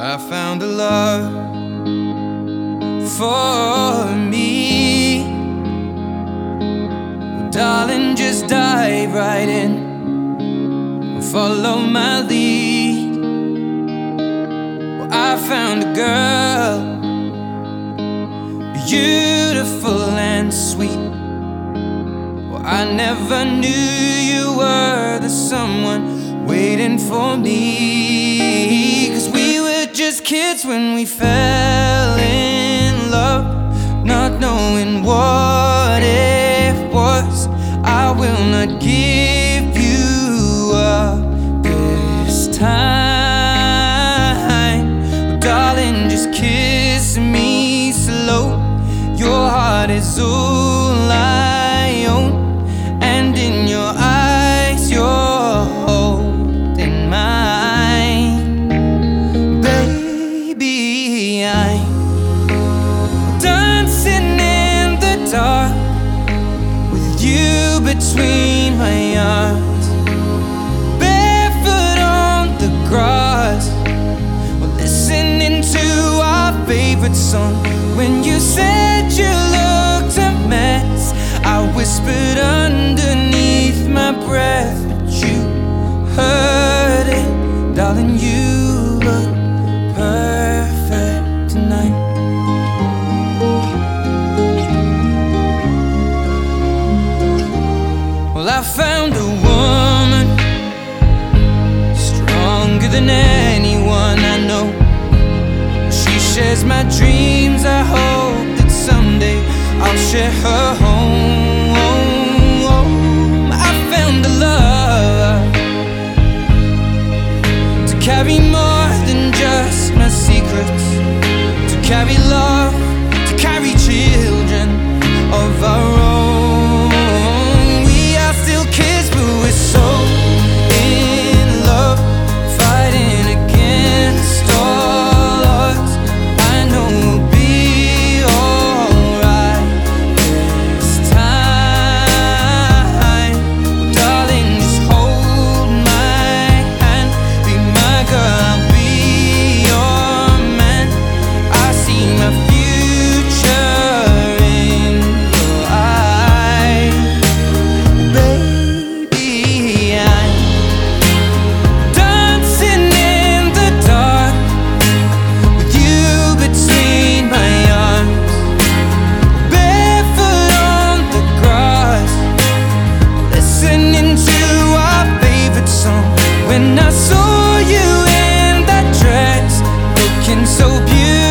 I found a love for me. Well, darling, just dive right in, follow my lead. Well, I found a girl, beautiful and sweet. Well, I never knew you were the someone waiting for me. 'Cause we were just kids when we fell in love, not knowing what it was. I will not give you up this time. Oh, darling, just kiss me slow. Your heart is all I own, and in your eyes you're holding mine. Baby, I'm dancing in the dark with you between my arms, barefoot on the grass, listening to our favorite song. When you said you looked a mess, I whispered underneath my breath, but you heard it. Darling, you look perfect tonight. Well, I found a woman stronger than anyone I know. She shares my dreams. I hope that someday I'll share her home. I found a love to carry more than just my secrets, to carry love, to carry children of our own. We are still kids, but we're so in love, fighting against all odds. I know we'll be alright this time. Darling, just hold my hand, be my girl, I'll be your man. I see my future in your eyes. Baby, I'm dancing in the dark with you between my arms, barefoot on the grass, listening to our favorite song. When I saw you in that dress, looking so beautiful,